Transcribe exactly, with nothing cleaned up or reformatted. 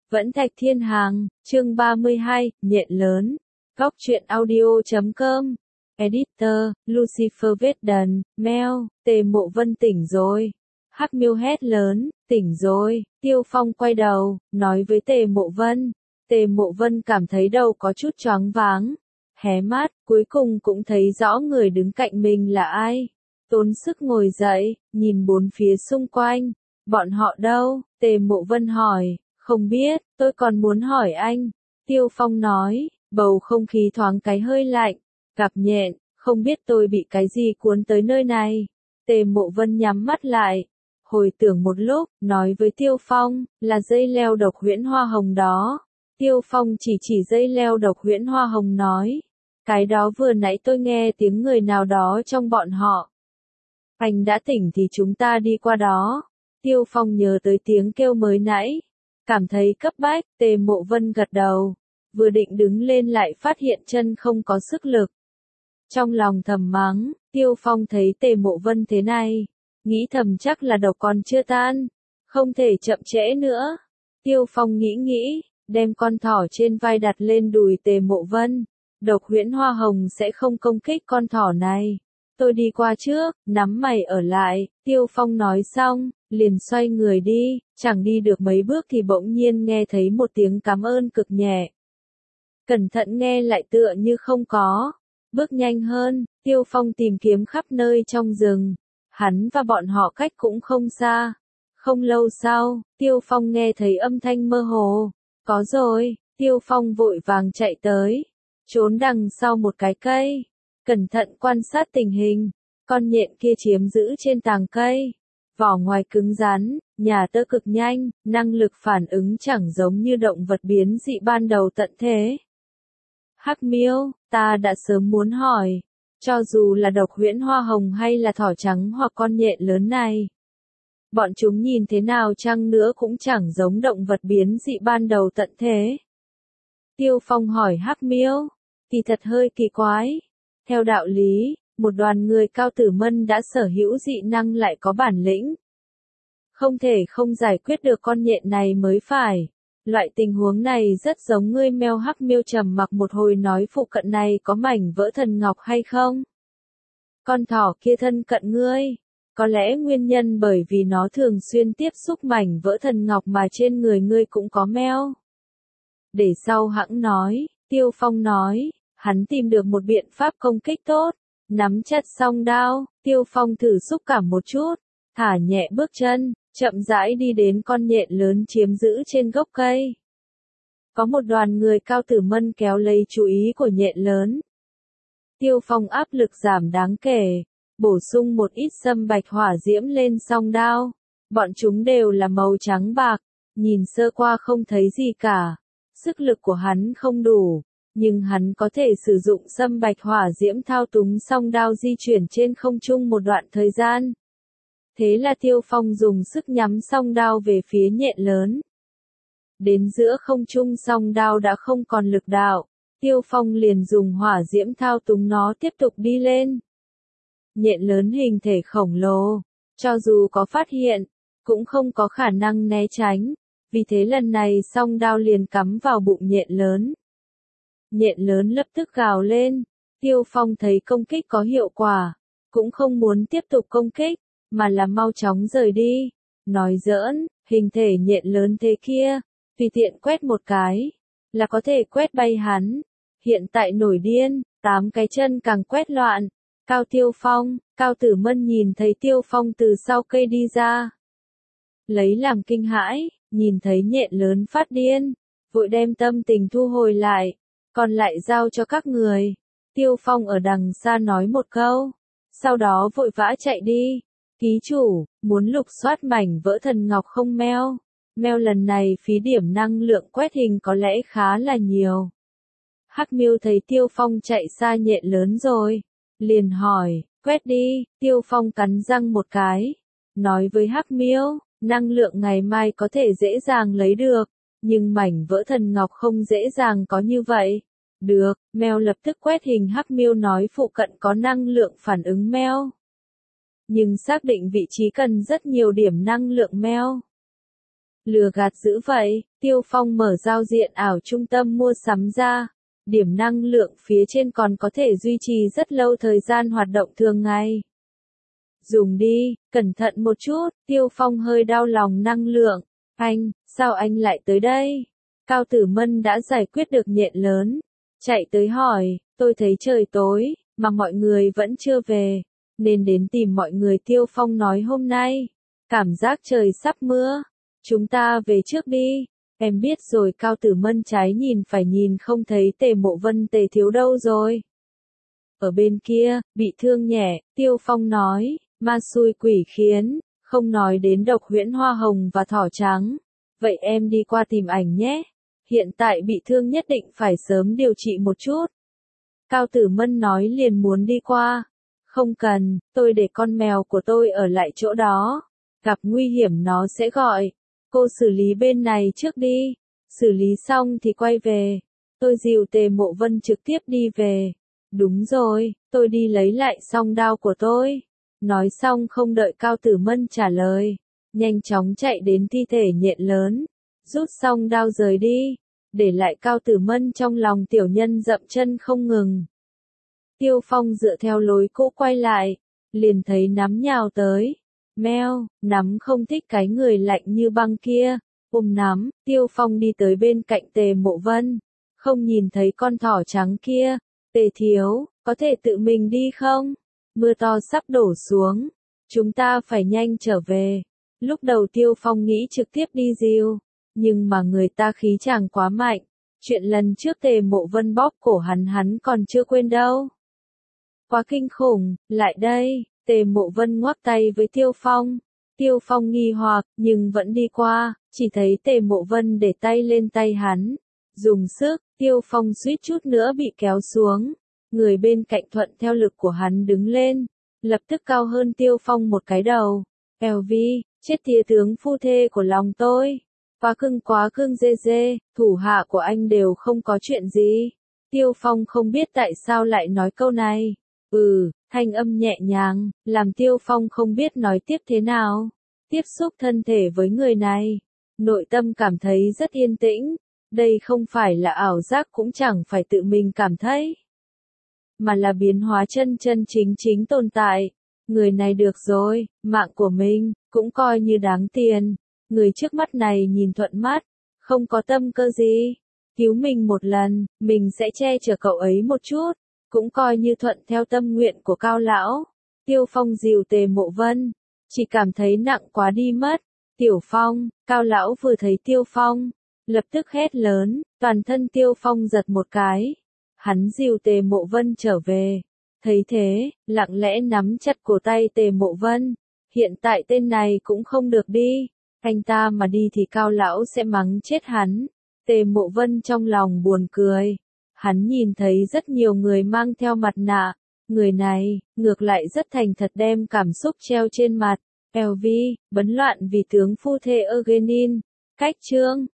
Vẫn Thạch Thiên Hàng, chương ba mươi hai, nhện lớn. Góc truyện audio chấm com. Editor, Lucifer Vết Mail, Tề Mộ Vân tỉnh rồi. Hắc Miêu hét lớn, tỉnh rồi. Tiêu Phong quay đầu, nói với Tề Mộ Vân. Tề Mộ Vân cảm thấy đầu có chút choáng váng. Hé mắt, cuối cùng cũng thấy rõ người đứng cạnh mình là ai. Tốn sức ngồi dậy, nhìn bốn phía xung quanh. Bọn họ đâu? Tề Mộ Vân hỏi. Không biết, tôi còn muốn hỏi anh. Tiêu Phong nói, bầu không khí thoáng cái hơi lạnh. Gặp nhện, không biết tôi bị cái gì cuốn tới nơi này. Tề Mộ Vân nhắm mắt lại. Hồi tưởng một lúc, nói với Tiêu Phong, là dây leo độc huyễn hoa hồng đó. Tiêu Phong chỉ chỉ dây leo độc huyễn hoa hồng nói. Cái đó vừa nãy tôi nghe tiếng người nào đó trong bọn họ. Anh đã tỉnh thì chúng ta đi qua đó. Tiêu Phong nhớ tới tiếng kêu mới nãy. Cảm thấy cấp bách, Tề Mộ Vân gật đầu. Vừa định đứng lên lại phát hiện chân không có sức lực. Trong lòng thầm mắng, Tiêu Phong thấy Tề Mộ Vân thế này. Nghĩ thầm chắc là độc còn chưa tan. Không thể chậm trễ nữa. Tiêu Phong nghĩ nghĩ, đem con thỏ trên vai đặt lên đùi Tề Mộ Vân. Độc huyễn hoa hồng sẽ không công kích con thỏ này. Tôi đi qua trước, nắm mày ở lại. Tiêu Phong nói xong, liền xoay người đi, chẳng đi được mấy bước thì bỗng nhiên nghe thấy một tiếng cảm ơn cực nhẹ. Cẩn thận nghe lại tựa như không có. Bước nhanh hơn, Tiêu Phong tìm kiếm khắp nơi trong rừng. Hắn và bọn họ cách cũng không xa. Không lâu sau, Tiêu Phong nghe thấy âm thanh mơ hồ. Có rồi, Tiêu Phong vội vàng chạy tới. Trốn đằng sau một cái cây. Cẩn thận quan sát tình hình. Con nhện kia chiếm giữ trên tàng cây. Vỏ ngoài cứng rắn, nhà tơ cực nhanh, năng lực phản ứng chẳng giống như động vật biến dị ban đầu tận thế. Hắc Miêu, ta đã sớm muốn hỏi, cho dù là độc huyễn hoa hồng hay là thỏ trắng hoặc con nhện lớn này. Bọn chúng nhìn thế nào chăng nữa cũng chẳng giống động vật biến dị ban đầu tận thế. Tiêu Phong hỏi Hắc Miêu, thì thật hơi kỳ quái. Theo đạo lý, một đoàn người cao tử mân đã sở hữu dị năng lại có bản lĩnh. Không thể không giải quyết được con nhện này mới phải. Loại tình huống này rất giống ngươi meo. Hắc Miêu trầm mặc một hồi nói phụ cận này có mảnh vỡ thần ngọc hay không? Con thỏ kia thân cận ngươi. Có lẽ nguyên nhân bởi vì nó thường xuyên tiếp xúc mảnh vỡ thần ngọc mà trên người ngươi cũng có meo. Để sau hãng nói, Tiêu Phong nói, hắn tìm được một biện pháp công kích tốt. Nắm chặt song đao, Tiêu Phong thử xúc cảm một chút, thả nhẹ bước chân, chậm rãi đi đến con nhện lớn chiếm giữ trên gốc cây. Có một đoàn người cao tử mân kéo lấy chú ý của nhện lớn. Tiêu Phong áp lực giảm đáng kể, bổ sung một ít sâm bạch hỏa diễm lên song đao. Bọn chúng đều là màu trắng bạc, nhìn sơ qua không thấy gì cả. Sức lực của hắn không đủ. Nhưng hắn có thể sử dụng sâm bạch hỏa diễm thao túng song đao di chuyển trên không trung một đoạn thời gian. Thế là Tiêu Phong dùng sức nhắm song đao về phía nhện lớn. Đến giữa không trung song đao đã không còn lực đạo. Tiêu Phong liền dùng hỏa diễm thao túng nó tiếp tục đi lên. Nhện lớn hình thể khổng lồ, cho dù có phát hiện, cũng không có khả năng né tránh. Vì thế lần này song đao liền cắm vào bụng nhện lớn. Nhện lớn lập tức gào lên. Tiêu Phong thấy công kích có hiệu quả. Cũng không muốn tiếp tục công kích, mà là mau chóng rời đi. Nói giỡn, hình thể nhện lớn thế kia, tùy tiện quét một cái, là có thể quét bay hắn. Hiện tại nổi điên, tám cái chân càng quét loạn. Cao Tiêu Phong, Cao Tử Mân nhìn thấy Tiêu Phong từ sau cây đi ra. Lấy làm kinh hãi, nhìn thấy nhện lớn phát điên, vội đem tâm tình thu hồi lại. Còn lại giao cho các người. Tiêu Phong ở đằng xa nói một câu. Sau đó vội vã chạy đi. Ký chủ, muốn lục soát mảnh vỡ thần ngọc không meo? Meo lần này phí điểm năng lượng quét hình có lẽ khá là nhiều. Hắc Miêu thấy Tiêu Phong chạy xa nhện lớn rồi. Liền hỏi, quét đi. Tiêu Phong cắn răng một cái. Nói với Hắc Miêu, năng lượng ngày mai có thể dễ dàng lấy được. Nhưng mảnh vỡ thần ngọc không dễ dàng có như vậy. Được, mèo lập tức quét hình. Hắc Miêu nói phụ cận có năng lượng phản ứng meo. Nhưng xác định vị trí cần rất nhiều điểm năng lượng meo. Lừa gạt dữ vậy, Tiêu Phong mở giao diện ảo trung tâm mua sắm ra. Điểm năng lượng phía trên còn có thể duy trì rất lâu thời gian hoạt động thường ngày. Dùng đi, cẩn thận một chút, Tiêu Phong hơi đau lòng năng lượng. Anh, sao anh lại tới đây? Cao Tử Mân đã giải quyết được nhện lớn. Chạy tới hỏi, tôi thấy trời tối, mà mọi người vẫn chưa về. Nên đến tìm mọi người. Tiêu Phong nói hôm nay, cảm giác trời sắp mưa. Chúng ta về trước đi. Em biết rồi. Cao Tử Mân trái nhìn phải nhìn không thấy Tề Mộ Vân Tề thiếu đâu rồi. Ở bên kia, bị thương nhẹ, Tiêu Phong nói, ma xui quỷ khiến, không nói đến độc huyễn hoa hồng và thỏ trắng. Vậy em đi qua tìm ảnh nhé. Hiện tại bị thương nhất định phải sớm điều trị một chút. Cao Tử Mân nói liền muốn đi qua. Không cần, tôi để con mèo của tôi ở lại chỗ đó. Gặp nguy hiểm nó sẽ gọi. Cô xử lý bên này trước đi. Xử lý xong thì quay về. Tôi dìu Tề Mộ Vân trực tiếp đi về. Đúng rồi, tôi đi lấy lại song đao của tôi. Nói xong không đợi Cao Tử Mân trả lời. Nhanh chóng chạy đến thi thể nhện lớn. Rút xong đao rời đi. Để lại Cao Tử Mân trong lòng tiểu nhân dậm chân không ngừng. Tiêu Phong dựa theo lối cũ quay lại. Liền thấy nắm nhào tới. Meo, nắm không thích cái người lạnh như băng kia. Ôm nắm, Tiêu Phong đi tới bên cạnh Tề Mộ Vân. Không nhìn thấy con thỏ trắng kia. Tề thiếu, có thể tự mình đi không? Mưa to sắp đổ xuống. Chúng ta phải nhanh trở về. Lúc đầu Tiêu Phong nghĩ trực tiếp đi dìu. Nhưng mà người ta khí chàng quá mạnh. Chuyện lần trước Tề Mộ Vân bóp cổ hắn hắn còn chưa quên đâu. Quá kinh khủng, lại đây. Tề Mộ Vân ngoắc tay với Tiêu Phong. Tiêu Phong nghi hoặc, nhưng vẫn đi qua, chỉ thấy Tề Mộ Vân để tay lên tay hắn. Dùng sức, Tiêu Phong suýt chút nữa bị kéo xuống. Người bên cạnh thuận theo lực của hắn đứng lên, lập tức cao hơn Tiêu Phong một cái đầu. Eo vi, chết tiệt tướng phu thê của lòng tôi. Quá cưng quá cưng dê dê, thủ hạ của anh đều không có chuyện gì. Tiêu Phong không biết tại sao lại nói câu này. Ừ, thanh âm nhẹ nhàng, làm Tiêu Phong không biết nói tiếp thế nào. Tiếp xúc thân thể với người này, nội tâm cảm thấy rất yên tĩnh. Đây không phải là ảo giác cũng chẳng phải tự mình cảm thấy. Mà là biến hóa chân chân chính chính tồn tại. Người này được rồi, mạng của mình, cũng coi như đáng tiền. Người trước mắt này nhìn thuận mắt, không có tâm cơ gì. Cứu mình một lần, mình sẽ che chở cậu ấy một chút. Cũng coi như thuận theo tâm nguyện của Cao Lão. Tiêu Phong dìu Tề Mộ Vân. Chỉ cảm thấy nặng quá đi mất. Tiểu Phong, Cao Lão vừa thấy Tiêu Phong. Lập tức hét lớn, toàn thân Tiêu Phong giật một cái. Hắn dìu Tề Mộ Vân trở về. Thấy thế, lặng lẽ nắm chặt cổ tay Tề Mộ Vân. Hiện tại tên này cũng không được đi. Anh ta mà đi thì Cao Lão sẽ mắng chết hắn. Tề Mộ Vân trong lòng buồn cười. Hắn nhìn thấy rất nhiều người mang theo mặt nạ. Người này, ngược lại rất thành thật đem cảm xúc treo trên mặt. Eo vi, bấn loạn vì tướng phu thê Eugenin. Cách chương.